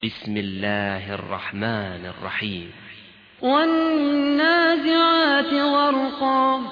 بسم الله الرحمن الرحيم. والنازعات غرقا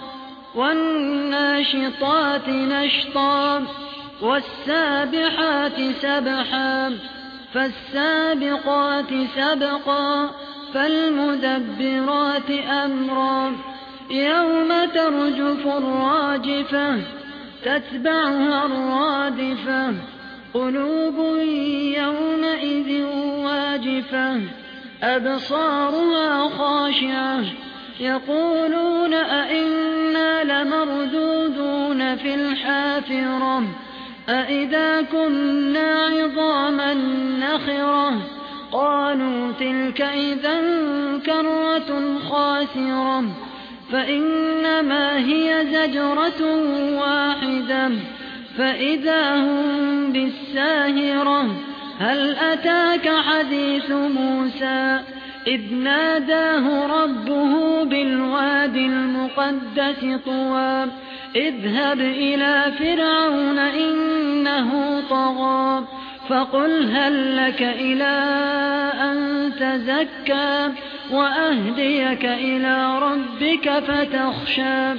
والناشطات نشطا والسابحات سبحا فالسابقات سبقا فالمدبرات أمرا يوم ترجف الراجفة تتبعها الرادفة قلوب يومئذ واجفة أبصارها خاشعة يقولون أئنا لمردودون في الحافرة أئذا كنا عظاما نخرة قالوا تلك إذا كرة خاسرة فإنما هي زجرة واحدة فإذا هم بالساهرة هل أتاك حديث موسى إذ ناداه ربه بالواد المقدس طوى اذهب إلى فرعون إنه طغى فقل هل لك إلى أن تزكى وأهديك إلى ربك فتخشى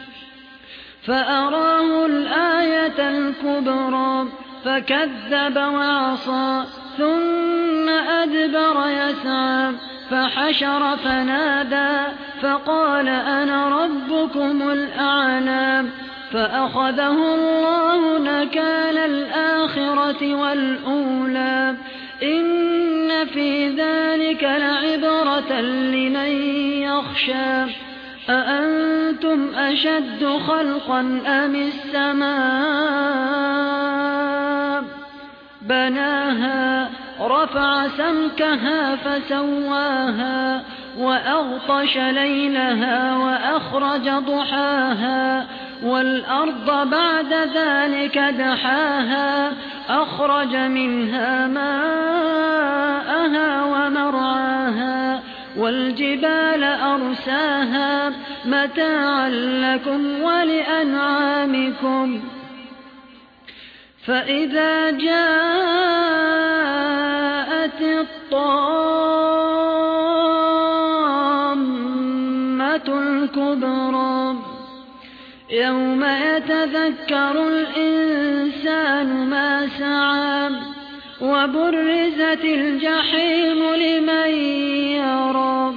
فأراه الآية الكبرى فكذب وعصى ثم أدبر يسعى فحشر فنادى فقال أنا ربكم الأعلى فأخذه الله نكال الآخرة والأولى إن في ذلك لعبرة لمن يخشى أأنتم أشد خلقا أم السماء بناها رفع سمكها فسواها وأغطش ليلها وأخرج ضحاها والأرض بعد ذلك دحاها أخرج منها ماءها ومرعاها والجبال أرساها متاعا لكم ولأنعامكم فإذا جاءت الطامة الكبرى يوم يتذكر الإنسان ما سعى وبرزت الجحيم لمن يرى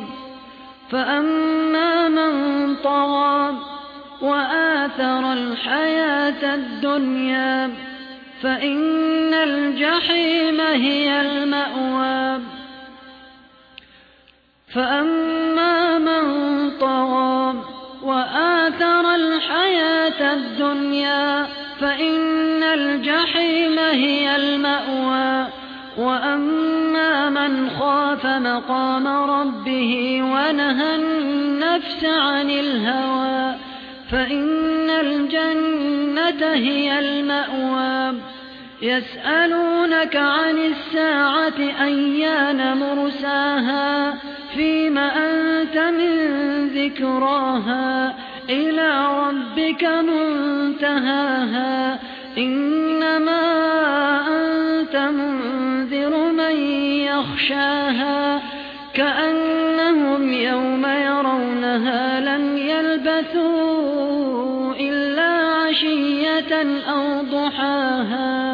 فأما من طغى وآثر الحياة الدنيا فإن الجحيم هي المأوى فأما من طغى وآثر الحياة الدنيا فإن الجحيم هي المأوى وأما من خاف مقام ربه ونهى النفس عن الهوى فإن الجنة هي المأوى يسألونك عن الساعة أيان مرساها فيم أنت من ذكراها إلى ربك منتهاها إنما أنت منذر من يخشاها كأنهم يوم يرونها لم يلبثوا إلا عشية أو ضحاها